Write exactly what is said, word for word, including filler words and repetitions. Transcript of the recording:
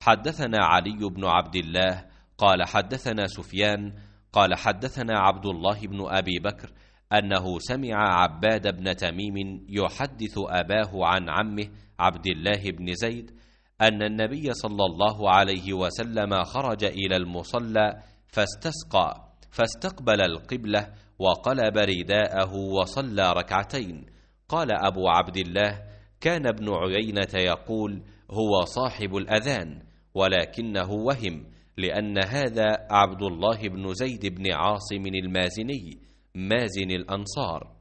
حدثنا علي بن عبد الله قال حدثنا سفيان قال حدثنا عبد الله بن أبي بكر أنه سمع عباد بن تميم يحدث أباه عن عمه عبد الله بن زيد أن النبي صلى الله عليه وسلم خرج إلى المصلى فاستسقى فاستقبل القبلة وقلب رداءه وصلى ركعتين. قال أبو عبد الله: كان ابن عيينة يقول هو صاحب الأذان، ولكنه وهم، لأن هذا عبد الله بن زيد بن عاصم المازني مازن الأنصار.